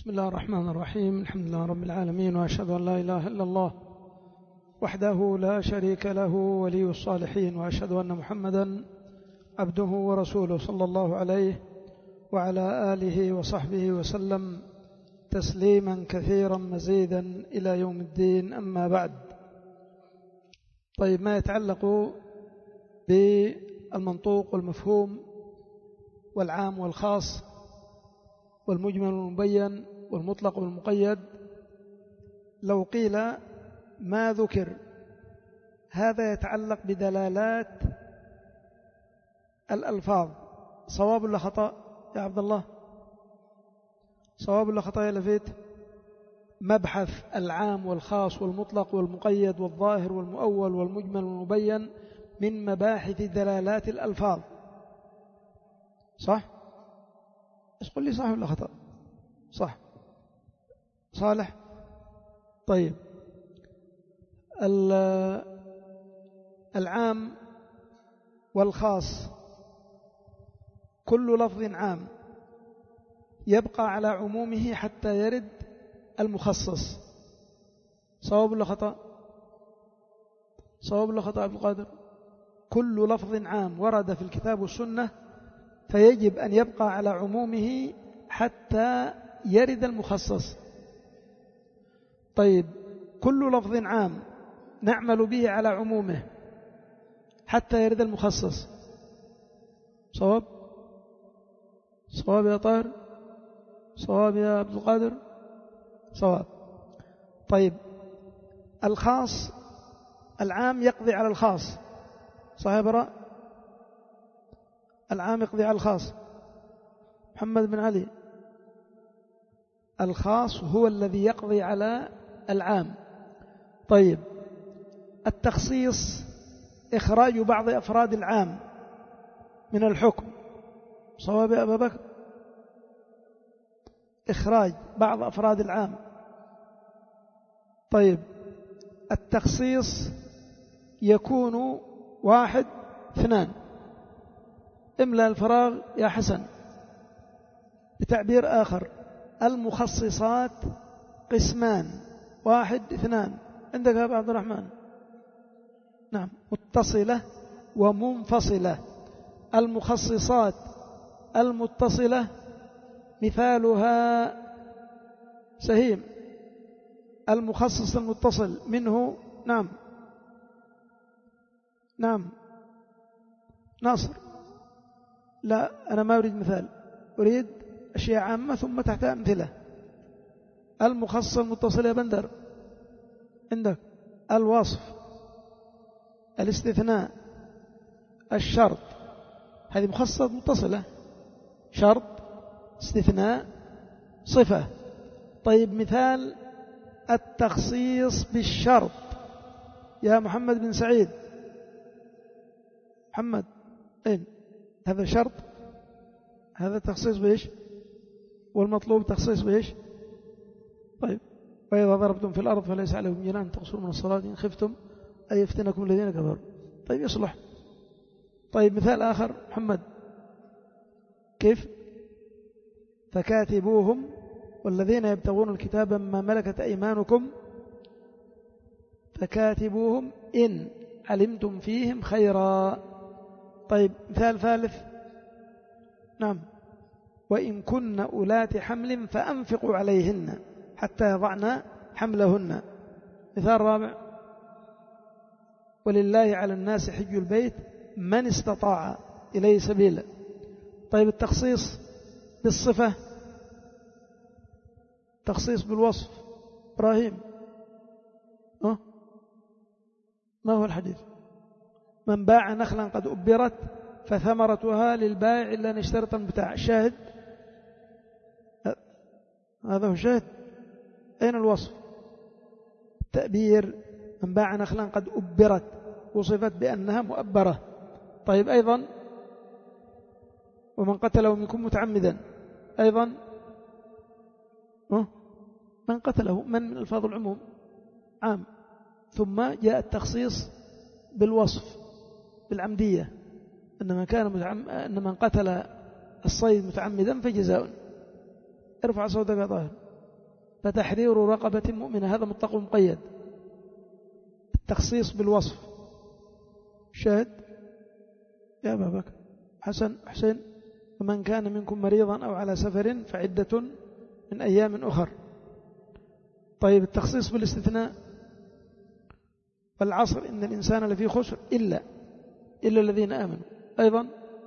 بسم الله الرحمن الرحيم. الحمد لله رب العالمين، وأشهد أن لا إله إلا الله وحده لا شريك له ولي الصالحين، وأشهد أن محمدا عبده ورسوله صلى الله عليه وعلى آله وصحبه وسلم تسليما كثيرا مزيدا إلى يوم الدين. أما بعد، طيب، ما يتعلق بالمنطوق والمفهوم والعام والخاص والمجمل والمبين والمطلق والمقيد، لو قيل ما ذكر هذا يتعلق بدلالات الألفاظ، صواب ولا خطأ يا عبد الله؟ صواب ولا خطأ يا لفيت؟ مبحث العام والخاص والمطلق والمقيد والظاهر والمؤول والمجمل والمبين من مباحث دلالات الألفاظ، صح؟ بس قل لي صح ولا خطأ؟ صح. صالح. طيب، العام والخاص كل لفظ عام يبقى على عمومه حتى يرد المخصص، صواب ولا خطأ؟ صواب ولا خطأ عبد القادر؟ كل لفظ عام ورد في الكتاب والسنة فيجب أن يبقى على عمومه حتى يرد المخصص. طيب، كل لفظ عام نعمل به على عمومه حتى يرد المخصص، صواب؟ صواب يا طاهر؟ صواب يا عبد القادر؟ صواب. طيب، الخاص العام يقضي على الخاص، صحيح يا براء؟ العام يقضي على الخاص. محمد بن علي، الخاص هو الذي يقضي على العام. طيب، التخصيص إخراج بعض أفراد العام من الحكم، صواب يا أبا بكر؟ إخراج بعض أفراد العام. طيب، التخصيص يكون 1 2، املأ الفراغ يا حسن. بتعبير آخر، المخصصات قسمان، 1 2. عندك يا عبد الرحمن؟ نعم، متصلة ومنفصلة. المخصصات المتصلة مثالها سهيم، المخصص المتصل منه. نعم نعم ناصر. لا، أنا ما أريد مثال، أريد أشياء عامة ثم تحتها أمثلة. المخصص المتصل يا بندر عندك الوصف، الاستثناء، الشرط، هذه مخصصة متصلة، شرط، استثناء، صفة. طيب، مثال التخصيص بالشرط يا محمد بن سعيد. محمد أين؟ هذا شرط، هذا تخصيص بإيش؟ والمطلوب تخصيص بإيش؟ طيب، وإذا ضربتم في الأرض فليس عليكم جناح أن تقصروا من الصلاة إن خفتم أن يفتنكم الذين كفروا. طيب، يصلح. طيب، مثال آخر محمد، كيف؟ فكاتبوهم والذين يبتغون الكتاب مما ملكت أيمانكم فكاتبوهم إن علمتم فيهم خيرا. طيب، مثال ثالث. نعم، وإن كن أولات حمل فأنفقوا عليهن حتى يضعن حملهن. مثال رابع، ولله على الناس حج البيت من استطاع إليه سبيلا. طيب، التخصيص بالصفة، تخصيص بالوصف. إبراهيم، ما هو الحديث؟ من باع نخلا قد أبرت فثمرتها للبائع إلا أن اشترط بتاع. الشاهد هذا هو الشاهد. أين الوصف؟ تأبير، من باع نخلا قد أبرت وصفت بأنها مؤبرة. طيب، أيضا ومن قتله منكم متعمدا، أيضا من قتله، من الفاظ العموم عام. ثم جاء التخصيص بالوصف بالعمدية، أن من قتل الصيد متعمدا فجزاء. ارفع صوتك يا طاهر. فتحرير رقبة مؤمنة، هذا مطلق مقيد. التخصيص بالوصف. شاهد يا أبا بكر حسين ومن كان منكم مريضا أو على سفر فعدة من أيام أخر. طيب التخصيص بالاستثناء. والعصر إن الإنسان لفي خسر إلا الذين آمنوا. أيضا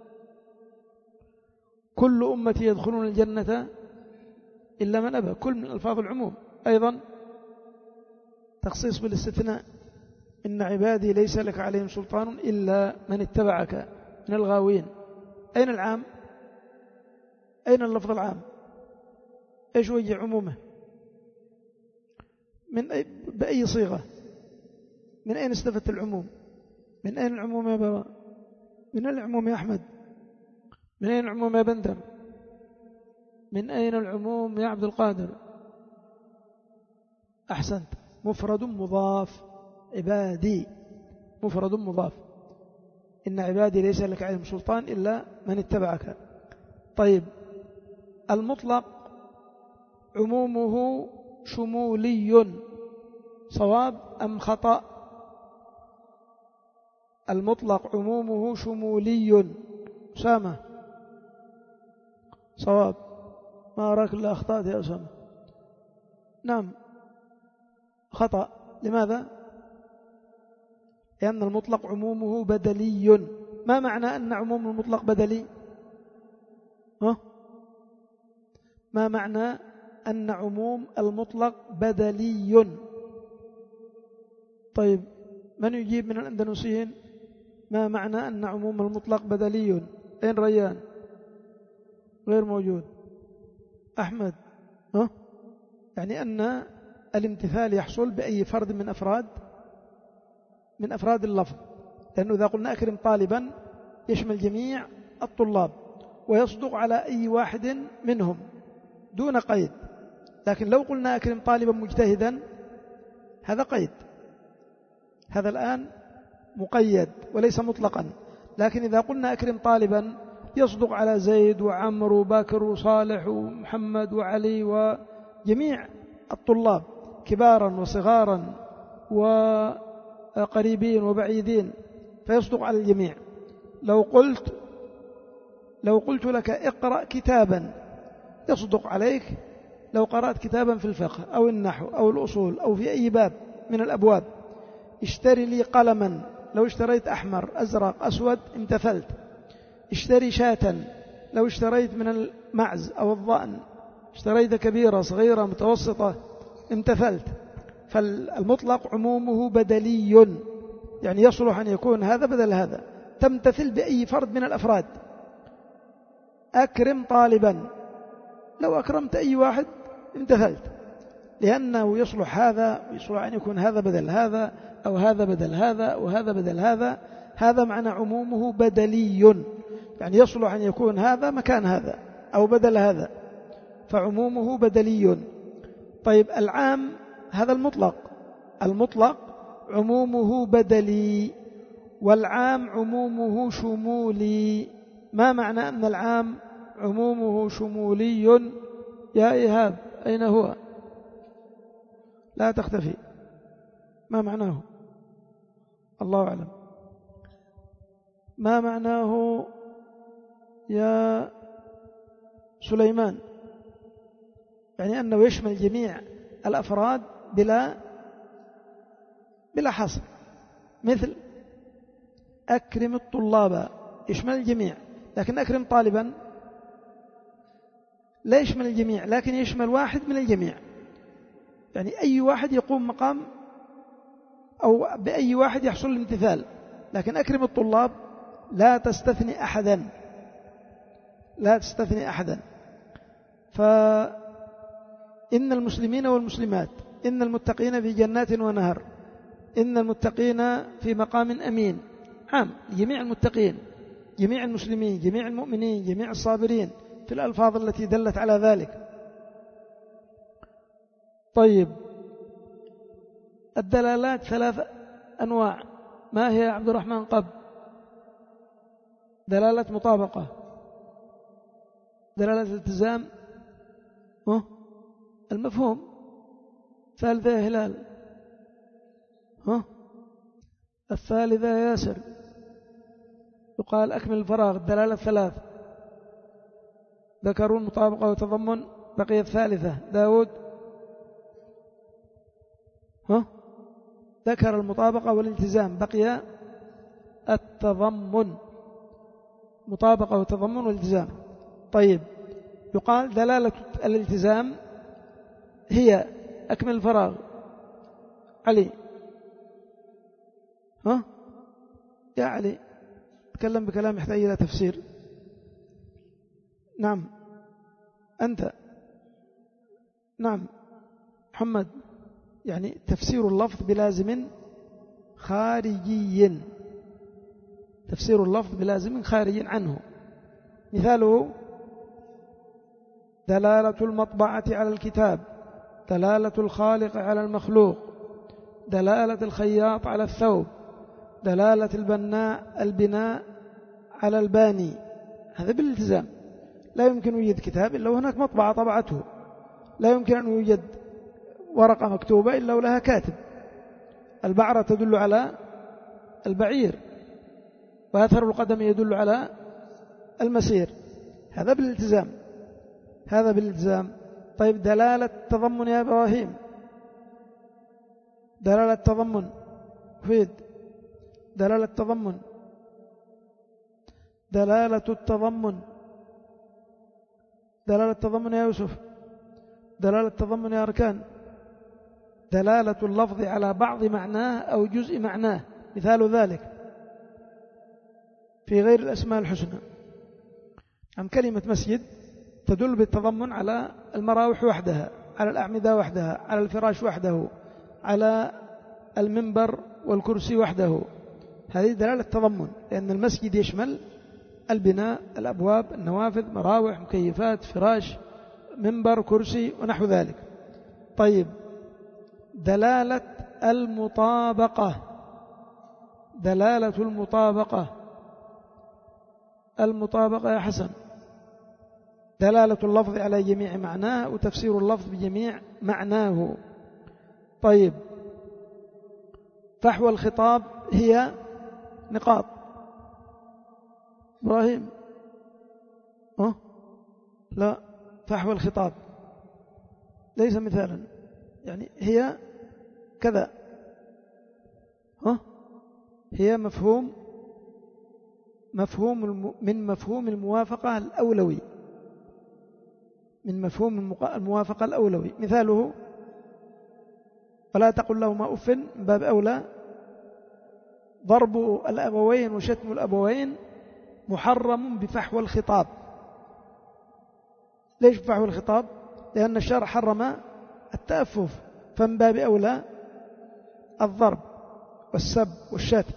كل أمتي يدخلون الجنة إلا من أبى، كل من ألفاظ العموم. أيضا تخصيص بالاستثناء، إن عبادي ليس لك عليهم سلطان إلا من اتبعك من الغاوين. أين العام؟ أين اللفظ العام؟ إيش وجه عمومه؟ بأي صيغة؟ من أين استفدت العموم؟ من أين العموم يا بابا؟ من أين العموم يا أحمد؟ من أين العموم يا بندم؟ من أين العموم يا عبد القادر؟ أحسنت، مفرد مضاف. عبادي مفرد مضاف. إن عبادي ليس لك عليهم سلطان إلا من اتبعك. طيب المطلق عمومه شمولي، صواب أم خطأ؟ المطلق عمومه شمولي. أسامة صواب. ما أراك إلا أخطأت يا أسامة. نعم خطأ. لماذا؟ لأن المطلق عمومه بدلي. ما معنى أن عموم المطلق بدلي؟ ما معنى أن عموم المطلق بدلي؟ طيب من يجيب من الأندلسيين؟ ما معنى أن عموم المطلق بدلي؟ أين ريان؟ غير موجود. أحمد يعني أن الامتثال يحصل بأي فرد من أفراد اللفظ، لأنه إذا قلنا أكرم طالبا يشمل جميع الطلاب ويصدق على أي واحد منهم دون قيد. لكن لو قلنا أكرم طالبا مجتهدا هذا قيد، هذا الآن مقيد وليس مطلقا. لكن إذا قلنا أكرم طالبا يصدق على زيد وعمر وبكر وصالح ومحمد وعلي وجميع الطلاب كبارا وصغارا وقريبين وبعيدين، فيصدق على الجميع. لو قلت لك اقرأ كتابا يصدق عليك لو قرأت كتابا في الفقه أو النحو أو الأصول أو في أي باب من الأبواب. اشتري لي قلما، لو اشتريت أحمر أزرق أسود امتثلت. اشتري شاة، لو اشتريت من المعز أو الضأن، اشتريت كبيرة صغيرة متوسطة امتثلت. فالمطلق عمومه بدلي، يعني يصلح أن يكون هذا بدل هذا، تمتثل بأي فرد من الأفراد. أكرم طالبا، لو أكرمت أي واحد امتثلت، لأنه يصلح هذا ويصلح أن يكون هذا بدل هذا أو هذا بدل هذا أو هذا بدل هذا. هذا معنى عمومه بدلي، يعني يصلح أن يكون هذا مكان هذا أو بدل هذا، فعمومه بدلي. طيب العام هذا المطلق عمومه بدلي، والعام عمومه شمولي. ما معنى أن العام عمومه شمولي يا إيهاب؟ أين هو؟ لا تختفي. ما معناه؟ الله أعلم. ما معناه يا سليمان؟ يعني أنه يشمل جميع الأفراد بلا حصر. مثل أكرم الطلاب يشمل الجميع، لكن أكرم طالبا لا يشمل الجميع، لكن يشمل واحد من الجميع، يعني أي واحد يقوم مقام أو بأي واحد يحصل الامتثال. لكن أكرم الطلاب لا تستثني أحدا. فإن المسلمين والمسلمات، إن المتقين في جنات ونهر، إن المتقين في مقام أمين، عام جميع المتقين، جميع المسلمين، جميع المؤمنين، جميع الصابرين، في الألفاظ التي دلت على ذلك. طيب الدلالات 3 أنواع. ما هي يا عبد الرحمن قب؟ دلالة مطابقة، دلالة الالتزام، المفهوم ثالثة يا هلال. ها الثالثة يا ياسر. يقال أكمل الفراغ. الدلالة ثلاث: ذكرون، مطابقة وتضمن. بقي الثالثة داود. ها ذكر المطابقة والالتزام، بقي التضمن. مطابقة وتضمن والالتزام. طيب يقال دلالة الالتزام هي أكمل الفراغ. علي. ها يا علي تكلم بكلام يحتاج إلى تفسير. نعم أنت. نعم محمد. يعني تفسير اللفظ بلازم خارجي. تفسير اللفظ بلازم خارجي عنه. مثاله: دلالة المطبعة على الكتاب، دلالة الخالق على المخلوق، دلالة الخياط على الثوب، دلالة البناء على الباني. هذا بالالتزام. لا يمكن يوجد كتاب إلا وهناك مطبعة طبعته، لا يمكن أن يوجد ورقة مكتوبة إلا ولها كاتب. البعرة تدل على البعير، وأثر القدم يدل على المسير. هذا بالالتزام. هذا بالالتزام. طيب دلالة التضمن يا إبراهيم. دلالة التضمن فيد. دلالة التضمن. دلالة التضمن. دلالة التضمن يا يوسف. دلالة التضمن يا أركان. دلالة اللفظ على بعض معناه أو جزء معناه. مثال ذلك في غير الأسماء الحسنى. عن كلمة مسجد تدل بالتضمن على المراوح وحدها، على الأعمدة وحدها، على الفراش وحده، على المنبر والكرسي وحده. هذه دلالة التضمن، لأن المسجد يشمل البناء، الأبواب، النوافذ، مراوح، مكيفات، فراش، منبر، كرسي ونحو ذلك. طيب دلالة المطابقة. دلالة المطابقة. المطابقة يا حسن. دلالة اللفظ على جميع معناه وتفسير اللفظ بجميع معناه. طيب فحوى الخطاب هي نقاط. إبراهيم. لا، فحوى الخطاب ليس مثالا، يعني هي كذا. هي مفهوم من مفهوم الموافقة الأولوي. من مفهوم الموافقة الأولوي. مثاله: فلا تقل لهما أف، من باب أولى ضرب الأبوين وشتم الأبوين محرم بفحوى الخطاب. ليش بفحوى الخطاب؟ لأن الشرع حرم التأفف، فمن باب أولى الضرب والسب والشتم.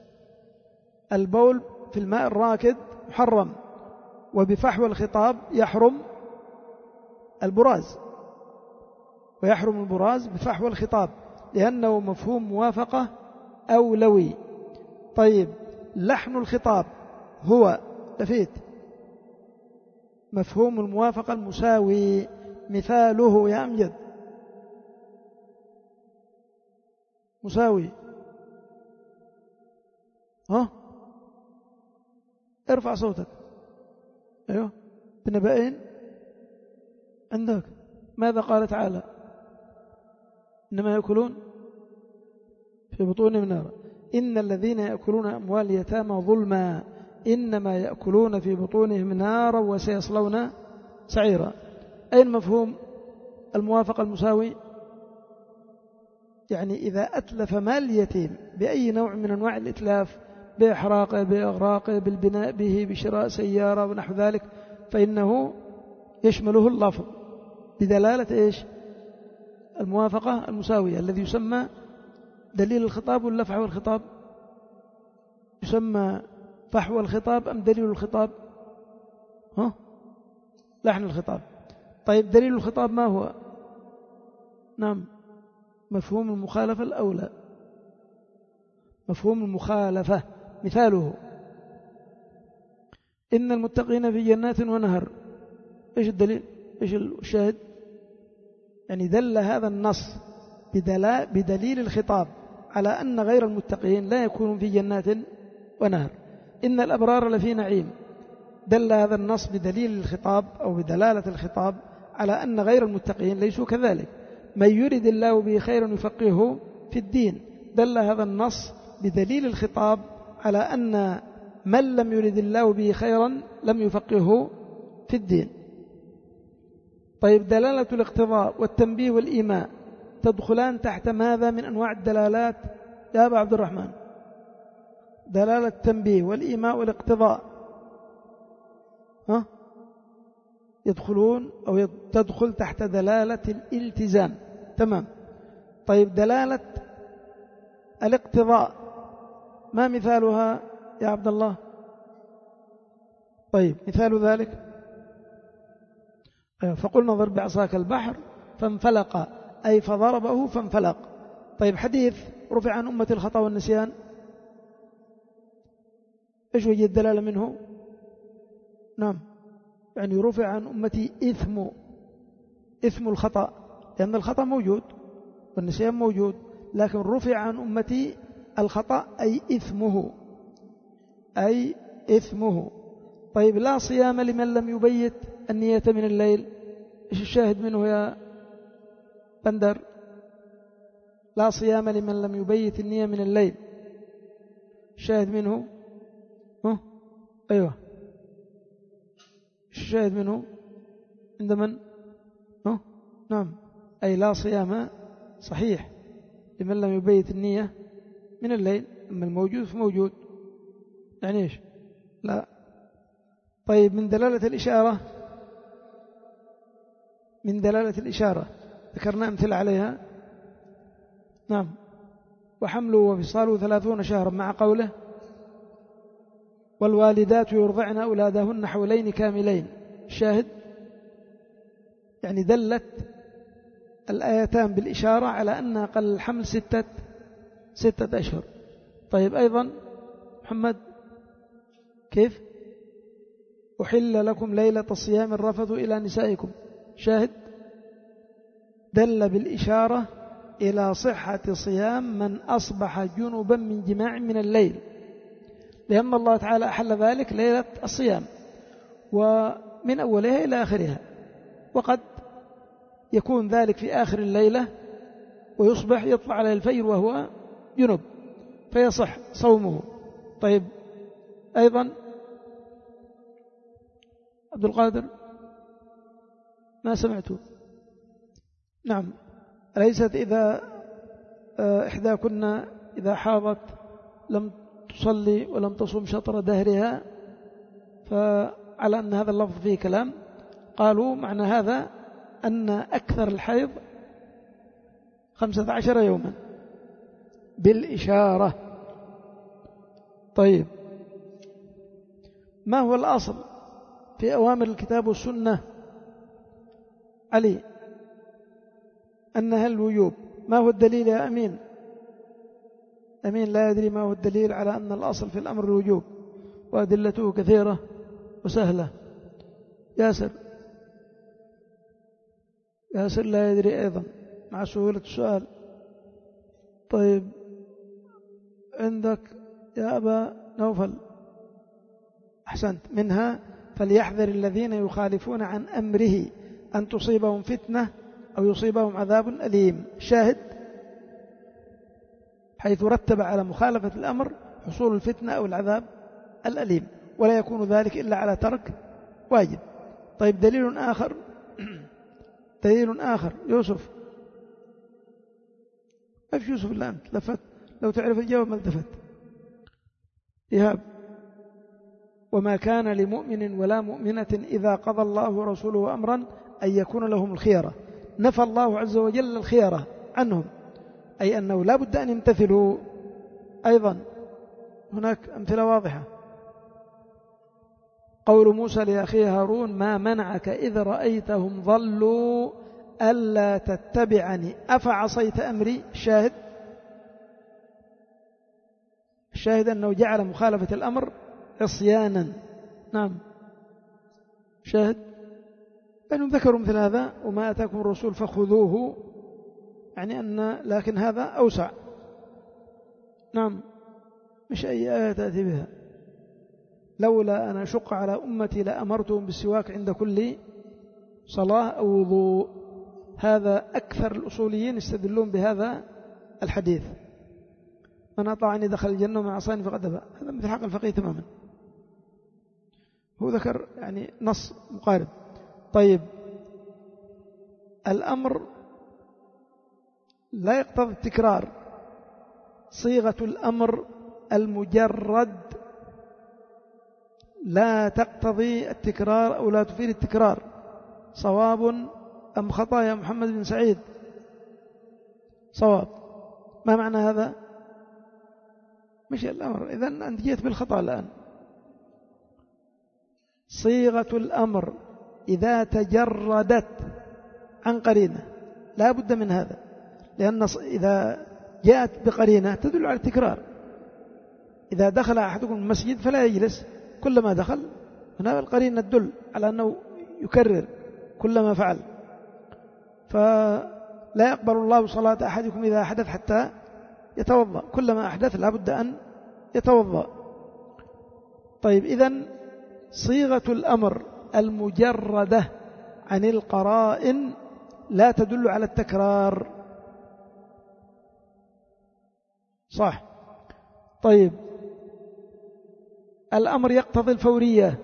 البول في الماء الراكد محرم، وبفحوى الخطاب يحرم البراز، ويحرم البراز بفحوى الخطاب لأنه مفهوم موافقة أولوي. طيب لحن الخطاب هو لفيت مفهوم الموافقة المساوي. مثاله يا أمجد. مساوي. ارفع صوتك. أيوه بنبأين عندك. ماذا قال تعالى؟ إنما يأكلون في بطونهم نارا. إن الذين يأكلون أموال اليتامى ظلما إنما يأكلون في بطونهم نارا وسيصلون سعيرا. أين مفهوم الموافقة المساوي؟ يعني إذا أتلف مال اليتيم بأي نوع من أنواع الإتلاف، بإحراقه، بإغراقه، بالبناء به، بشراء سيارة ونحو ذلك، فإنه يشمله اللفظ بدلالة إيش؟ الموافقة المساوية، الذي يسمى دليل الخطاب ولا فحوى الخطاب؟ يسمى فحوى الخطاب أم دليل الخطاب؟ لحن الخطاب. طيب دليل الخطاب ما هو؟ نعم مفهوم المخالفة الأولى. مفهوم المخالفة. مثاله: إن المتقين في جنات ونهر. إيش الدليل؟ إيش الشاهد؟ يعني دل هذا النص بدليل الخطاب على أن غير المتقين لا يكونون في جنات ونهر، إن الأبرار لفي نعيم، دل هذا النص بدليل الخطاب أو بدلالة الخطاب على أن غير المتقين ليسوا كذلك. من يرد الله به خيرا يفقهه في الدين، دل هذا النص بدليل الخطاب على أن من لم يرد الله به خيرا لم يفقهه في الدين. طيب، دلالة الاقتضاء والتنبيه والإيماء تدخلان تحت ماذا من أنواع الدلالات يا أبا عبد الرحمن؟ دلالة التنبيه والإيماء والاقتضاء يدخلون أو تدخل تحت دلالة الالتزام. تمام. طيب، دلالة الاقتضاء ما مثالها يا عبد الله؟ طيب، مثال ذلك فقلنا ضرب بعصاك البحر فانفلق، أي فضربه فانفلق. طيب، حديث رفع عن أمة الخطأ والنسيان، إيش وجه الدلالة منه؟ نعم، يعني رفع عن أمتي إثم الخطأ، لأن الخطأ موجود والنسيان موجود، لكن رفع عن أمتي الخطأ أي إثمه. طيب، لا صيام لمن لم يبيت النية من الليل، إيش الشاهد منه يا بندر؟ لا صيام لمن لم يبيت النية من الليل، الشاهد منه أيوة، الشاهد منه عند من؟ نعم، أي لا صيام صحيح لمن لم يبيت النية من الليل، أما الموجود فموجود، يعني إيش؟ لا. طيب، من دلالة الإشارة ذكرنا أمثلة عليها. نعم، وحمله وفصاله 30 شهرا، مع قوله والوالدات يرضعن أولادهن حولين كاملين، الشاهد يعني دلت الآيتان بالإشارة على أن أقل الحمل 6 أشهر. طيب، أيضا محمد كيف؟ أحل لكم ليلة الصيام الرفث إلى نسائكم، شاهد دل بالإشارة إلى صحة صيام من أصبح جنبا من جماع من الليل، لأن الله تعالى أحل ذلك ليلة الصيام ومن أولها إلى آخرها، وقد يكون ذلك في آخر الليلة ويصبح يطلع عليه الفجر وهو جنب فيصح صومه. طيب، أيضا عبد القادر ما سمعته؟ نعم، أليست إذا إحداكن إذا حاضت لم تصلي ولم تصم شطر دهرها، فعلى أن هذا اللفظ فيه كلام، قالوا معنى هذا أن أكثر الحيض 15 يوما بالإشارة. طيب، ما هو الأصل في أوامر الكتاب والسنة علي؟ أنها الوجوب. ما هو الدليل يا أمين؟ أمين لا يدري ما هو الدليل على أن الأصل في الأمر الوجوب، وأدلته كثيرة وسهلة. ياسر لا يدري أيضا مع سهولة السؤال. طيب، عندك يا أبا نوفل؟ أحسنت. منها فليحذر الذين يخالفون عن أمره أن تصيبهم فتنة أو يصيبهم عذاب أليم، شاهد حيث رتب على مخالفة الأمر حصول الفتنة أو العذاب الأليم، ولا يكون ذلك إلا على ترك واجب. طيب، دليل آخر يوسف، ما في يوسف إلا أنت لفت، لو تعرف الجواب ما التفت. إيهاب، وما كان لمؤمن ولا مؤمنة إذا قضى الله ورسوله أمرا أن يكون لهم الخيرة، نفى الله عز وجل الخيرة عنهم، أي أنه لا بد أن يمتثلوا. أيضا هناك أمثلة واضحة، قول موسى لأخيه هارون ما منعك إذ رأيتهم ضلوا ألا تتبعني أفعصيت أمري، الشاهد أنه جعل مخالفة الأمر عصيانا. نعم، شاهد أنهم ذكروا مثل هذا، وما أتاكم الرسول فخذوه يعني لكن هذا أوسع. نعم، مش أي آية تأتي بها. لولا أن أشق على أمتي لأمرتهم بالسواك عند كل صلاة أو وضوء. هذا أكثر الأصوليين يستدلون بهذا الحديث: من أطاعني دخل الجنة ومن عصاني فقد أبى. هذا مثل حق الفقيه تماما. هو ذكر يعني نص مقارب. طيب، الأمر لا يقتضي التكرار. صيغة الأمر المجرد لا تقتضي التكرار أو لا تفيد التكرار. صواب أم خطأ يا محمد بن سعيد؟ صواب. ما معنى هذا؟ مش الأمر. إذن أنت جيت بالخطأ الآن. صيغة الأمر إذا تجردت عن قرينة لا بد من هذا، لأن إذا جاءت بقرينة تدل على التكرار. إذا دخل أحدكم المسجد فلا يجلس كلما دخل، هنا القرينة تدل على أنه يكرر كلما فعل. فلا يقبل الله صلاة أحدكم إذا أحدث حتى يتوضأ، كلما أحدث لا بد أن يتوضأ. طيب، إذن صيغة الأمر المجردة عن القرائن لا تدل على التكرار. صح. طيب، الأمر يقتضي الفورية.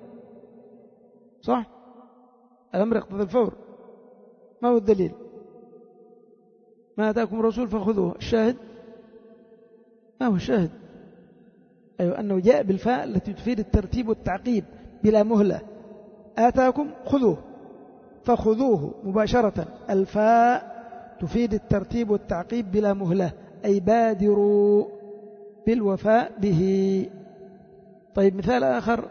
صح، الأمر يقتضي الفور. ما هو الدليل؟ ما أتاكم الرسول فخذوه. الشاهد ما هو الشاهد؟ أيوة، أنه جاء بالفاء التي تفيد الترتيب والتعقيب بلا مهلة. آتاكم خذوه فخذوه مباشرة. الفاء تفيد الترتيب والتعقيب بلا مهلة، أي بادروا بالوفاء به. طيب، مثال آخر: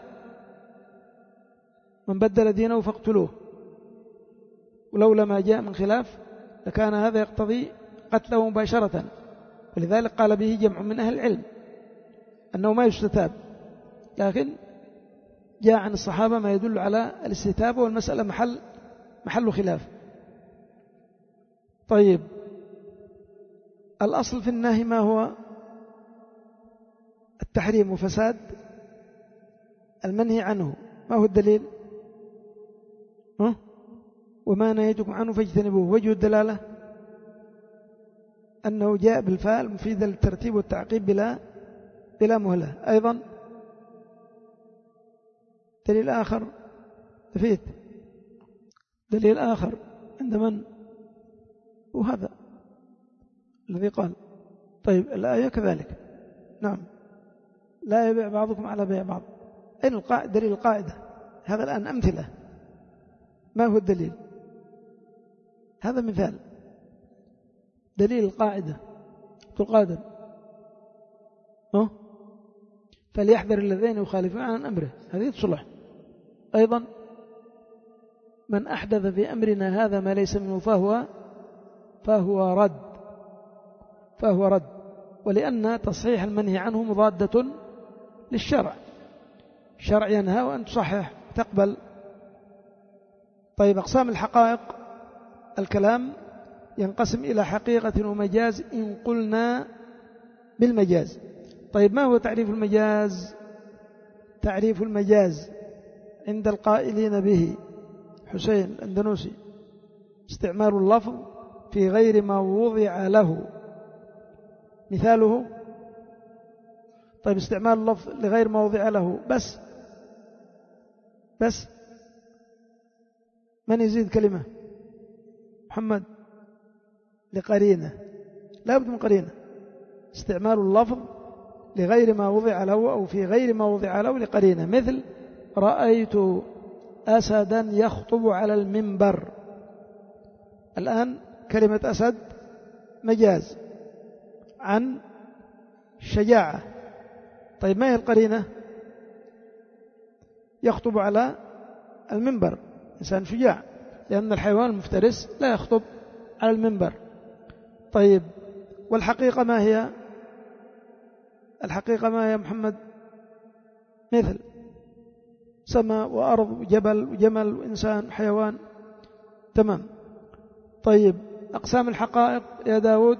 من بدل دينه فاقتلوه. ولولا ما جاء من خلاف لكان هذا يقتضي قتله مباشرة، ولذلك قال به جمع من أهل العلم أنه ما يستتاب، لكن جاء عن الصحابة ما يدل على الاستتابة، والمسألة محل خلاف. طيب، الأصل في النهي ما هو؟ التحريم وفساد المنهي عنه. ما هو الدليل؟ وما نهيتكم عنه فاجتنبوه. وجه الدلالة أنه جاء بالفاء المفيدة للترتيب والتعقيب بلا مهلة. أيضا دليل آخر تفيد، دليل آخر عند من؟ وهذا الذي قال. طيب، الآية كذلك. نعم، لا يبيع بعضكم على بيع بعض. أين دليل القاعدة؟ هذا الآن أمثلة. ما هو الدليل؟ هذا مثال دليل القاعدة. تقادر فليحذر الذين يخالفون عن أمره، هذه تصلح. أيضا: من أحدث في أمرنا هذا ما ليس منه فهو رد. ولأن تصحيح المنهي عنه مضادة للشرع. الشرع ينهى وأن تصحح تقبل. طيب، أقسام الحقائق: الكلام ينقسم إلى حقيقة ومجاز إن قلنا بالمجاز. طيب، ما هو تعريف المجاز؟ تعريف المجاز عند القائلين به حسين الأندنوسي: استعمال اللفظ في غير ما وضع له. مثاله: طيب، استعمال اللفظ لغير ما وضع له بس من يزيد كلمة؟ محمد. لقرينة، لا بد من قرينة. استعمال اللفظ لغير ما وضع له أو في غير ما وضع له لقرينة. مثل: رأيت أسدا يخطب على المنبر. الآن كلمة أسد مجاز عن شجاعة. طيب، ما هي القرينة؟ يخطب على المنبر، إنسان شجاع، لأن الحيوان المفترس لا يخطب على المنبر. طيب، والحقيقة ما هي؟ الحقيقة ما هي محمد؟ مثل سماء وأرض وجبل وجمل وإنسان حيوان. تمام. طيب، أقسام الحقائق يا داود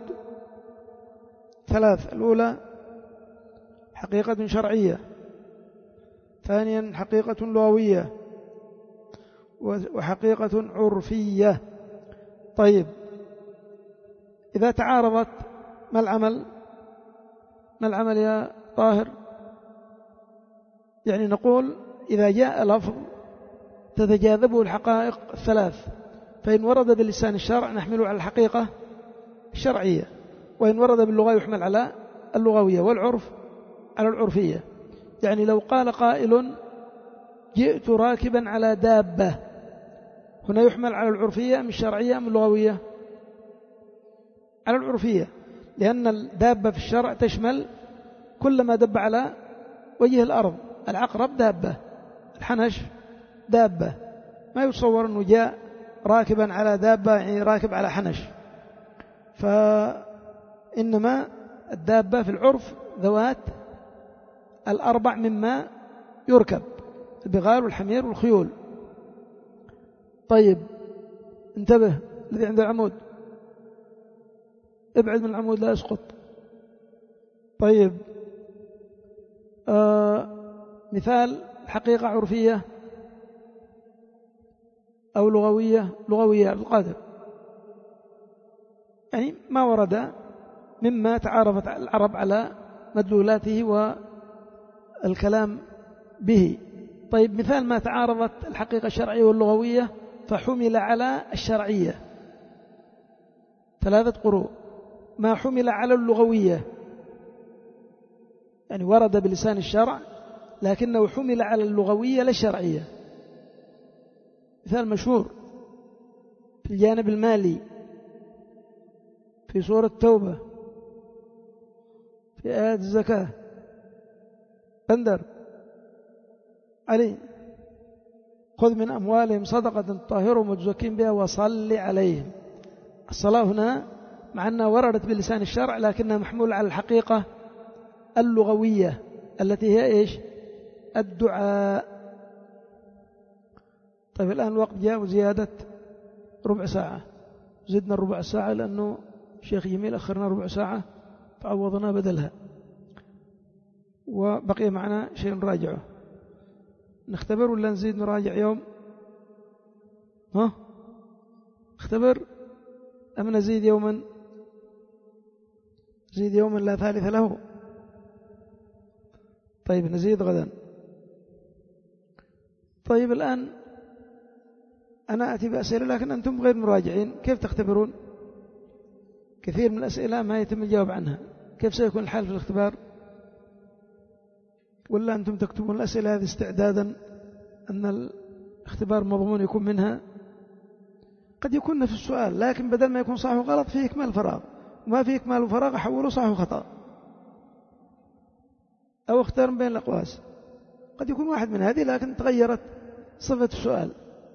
3: الأولى حقيقة شرعية، ثانيا حقيقة لغوية، وحقيقة عرفية. طيب إذا تعارضت ما العمل؟ ما العمل يا طاهر؟ يعني نقول إذا جاء لفظ تتجاذبه الحقائق 3، فإن ورد باللسان الشرع نحمله على الحقيقة الشرعية، وإن ورد باللغة يحمل على اللغوية، والعرف على العرفية. يعني لو قال قائل جئت راكبا على دابة، هنا يحمل على العرفية أم الشرعية أم اللغوية؟ على العرفية، لأن الدابة في الشرع تشمل كل ما دب على وجه الأرض. العقرب دابة، الحنش دابة، ما يتصور أنه جاء راكبا على دابة يعني راكب على حنش، فإنما الدابة في العرف ذوات الأربع مما يركب: البغال والحمير والخيول. طيب انتبه، الذي عنده العمود ابعد من العمود لا يسقط. طيب مثال حقيقة عرفية أو لغوية؟ لغوية عبد القادر، يعني ما ورد مما تعارفت العرب على مدلولاته والكلام به. طيب مثال ما تعارضت الحقيقة الشرعية واللغوية فحمل على الشرعية 3 قروء: ما حمل على اللغوية يعني ورد بلسان الشرع لكنه حمل على اللغوية لا الشرعية. مثال مشهور في الجانب المالي في سورة التوبة في آيات الزكاة. بندر علي: خذ من أموالهم صدقة تطهرهم وتزكيهم بها وصل عليهم. الصلاة هنا مع أنها وردت بلسان الشرع لكنها محمولة على الحقيقة اللغوية التي هي إيش؟ الدعاء. طيب الآن الوقت جاء وزيادة ربع ساعة، زدنا الربع ساعة لأنه شيخ جميل أخرنا ربع ساعة فعوضنا بدلها، وبقي معنا شيء نراجعه. نختبر ولا نزيد نراجع يوم؟ نختبر أم نزيد يوما؟ نزيد يوما لا ثالث له. طيب نزيد غدا. طيب الآن أنا أتي بأسئلة لكن أنتم غير مراجعين، كيف تختبرون؟ كثير من الأسئلة ما يتم الجواب عنها، كيف سيكون الحال في الاختبار؟ ولا أنتم تكتبون الأسئلة هذه استعدادا أن الاختبار مضمون يكون منها؟ قد يكون في السؤال لكن بدل ما يكون صح وغلط فيه إكمال فراغ، وما فيه إكمال فراغ أحوله صح وخطأ، أو اختار بين الأقواس. قد يكون واحد من هذه لكن تغيرت صفة السؤال.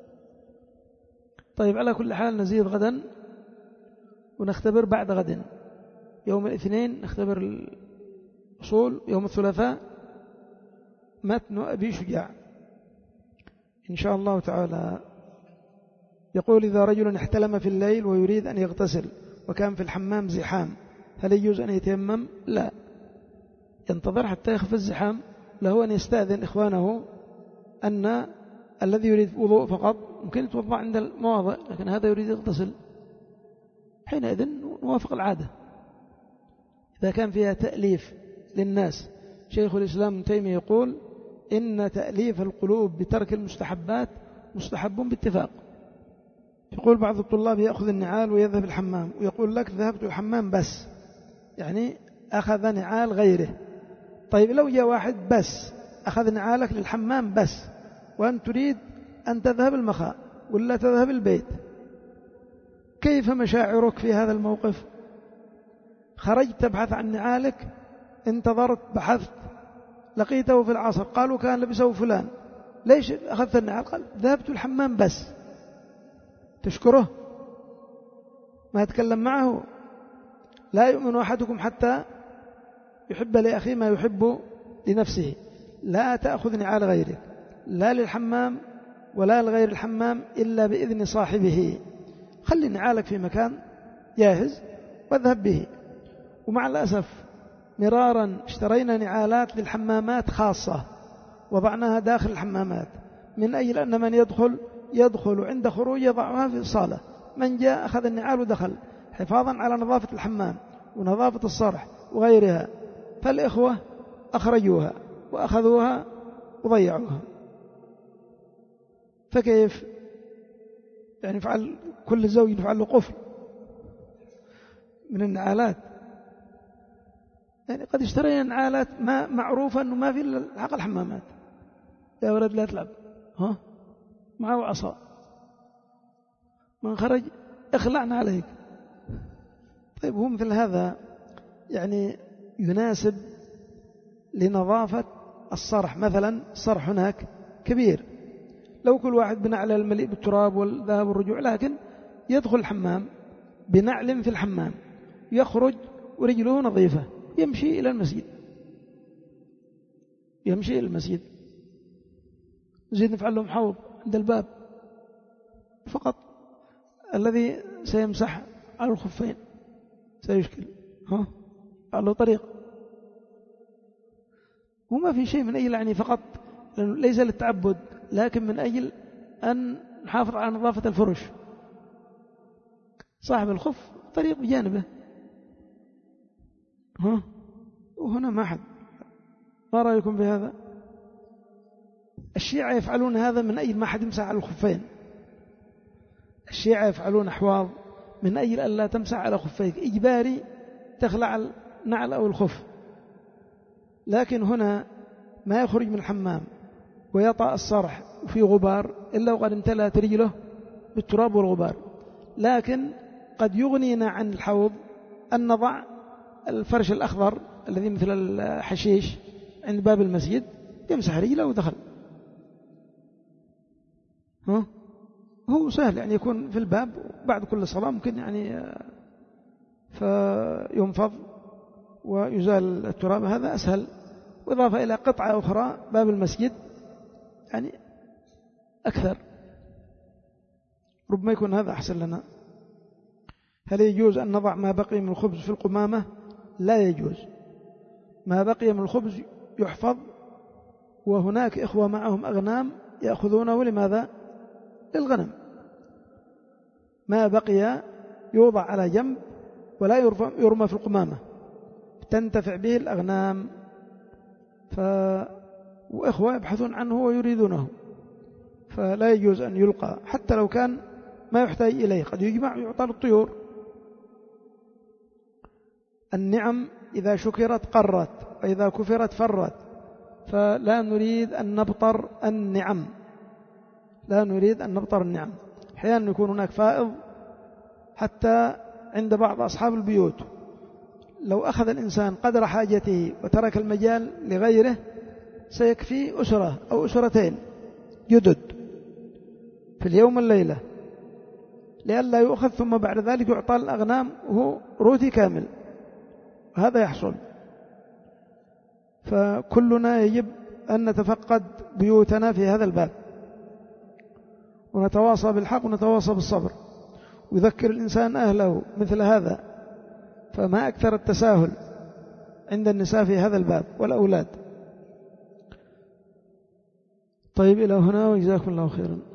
طيب على كل حال نزيد غدا ونختبر بعد غد. يوم الاثنين نختبر الأصول، يوم الثلاثاء متن أبي شجاع إن شاء الله تعالى. يقول: إذا رجل احتلم في الليل ويريد أن يغتسل وكان في الحمام زحام هل يجوز أن يتيمم؟ لا، ينتظر حتى يخف الزحام، له أن يستأذن إخوانه أن الذي يريد وضوء فقط ممكن يتوضأ عند المواضع، لكن هذا يريد يغتسل، حينئذ نوافق العادة. إذا كان فيها تأليف للناس، شيخ الإسلام ابن تيمية يقول: إن تأليف القلوب بترك المستحبات مستحب باتفاق. يقول بعض الطلاب يأخذ النعال ويذهب الحمام، ويقول لك ذهبت الحمام بس، يعني أخذ نعال غيره. طيب لو جاء واحد بس أخذ نعالك للحمام بس، وأن تريد أن تذهب المخاء ولا تذهب البيت، كيف مشاعرك في هذا الموقف؟ خرجت تبحث عن نعالك، انتظرت بحثت لقيته في العصر، قالوا كان لبسه فلان، ليش أخذت النعال؟ قال ذهبت الحمام بس. تشكره؟ ما يتكلم معه؟ لا يؤمن أحدكم حتى يحب لأخيه ما يحب لنفسه. لا تأخذ نعال غيرك، لا للحمام ولا لغير الحمام إلا بإذن صاحبه. خلي نعالك في مكان جاهز واذهب به. ومع الأسف مرارا اشترينا نعالات للحمامات خاصة وضعناها داخل الحمامات من أجل أن من يدخل عند خروج يضعها في الصالة، من جاء أخذ النعال ودخل حفاظا على نظافة الحمام ونظافة الصرح وغيرها. فالإخوة أخرجوها وأخذوها وضيعوها. فكيف يعني يفعل كل زوج يفعل له قفل من النعالات؟ يعني قد اشترينا نعالات ما معروفة أنه ما في حق الحمامات، يا ولد لا تلعب معه عصا، من خرج اخلعنا عليك. طيب هو مثل هذا يعني يناسب لنظافة الصرح. مثلا الصرح هناك كبير، لو كل واحد بنعل المليء بالتراب والذهب والرجوع، لكن يدخل الحمام بنعل في الحمام، يخرج ورجله نظيفة، يمشي إلى المسجد، يمشي إلى المسجد. نزيد نفعل لهم حوض عند الباب فقط، الذي سيمسح على الخفين سيشكل على طريق. وما في شيء من أجل يعني فقط ليس للتعبد، لكن من أجل أن نحافظ على نظافة الفرش. صاحب الخف طريق بجانبه وهنا ما حد. ما رأيكم بهذا؟ الشيعة يفعلون هذا من أجل ما حد يمسح على الخفين. الشيعة يفعلون أحواض من أجل أن لا تمسح على خفيك، إجباري تخلع النعل أو الخف. لكن هنا ما يخرج من الحمام ويطأ الصرح وفي غبار إلا وقد امتلأت رجله بالتراب والغبار. لكن قد يغنينا عن الحوض أن نضع الفرش الأخضر الذي مثل الحشيش عند باب المسجد، يمسح رجله ودخل. هو سهل يعني يكون في الباب بعد كل صلاة، ممكن يعني فينفض ويزال التراب، هذا أسهل. وإضافة إلى قطعة أخرى باب المسجد يعني أكثر، ربما يكون هذا أحسن لنا. هل يجوز أن نضع ما بقي من الخبز في القمامة؟ لا يجوز. ما بقي من الخبز يحفظ، وهناك إخوة معهم أغنام يأخذونه. لماذا؟ للغنم. ما بقي يوضع على جنب ولا يرمى في القمامة، تنتفع به الأغنام. وإخوة يبحثون عنه ويريدونه، فلا يجوز أن يلقى حتى لو كان ما يحتاج إليه، قد يجمع ويعطى للطيور. النعم إذا شكرت قرت وإذا كفرت فرت، فلا نريد أن نبطر النعم، لا نريد أن نبطر النعم. أحيانا يكون هناك فائض حتى عند بعض أصحاب البيوت، لو أخذ الإنسان قدر حاجته وترك المجال لغيره سيكفي أسرة أو أسرتين جدد في اليوم والليلة، لئلا يؤخذ ثم بعد ذلك يعطى الأغنام وهو روتي كامل. هذا يحصل. فكلنا يجب أن نتفقد بيوتنا في هذا الباب، ونتواصى بالحق ونتواصى بالصبر، ويذكر الإنسان أهله مثل هذا. فما أكثر التساهل عند النساء في هذا الباب والأولاد. طيب إلى هنا وجزاكم الله خيرا.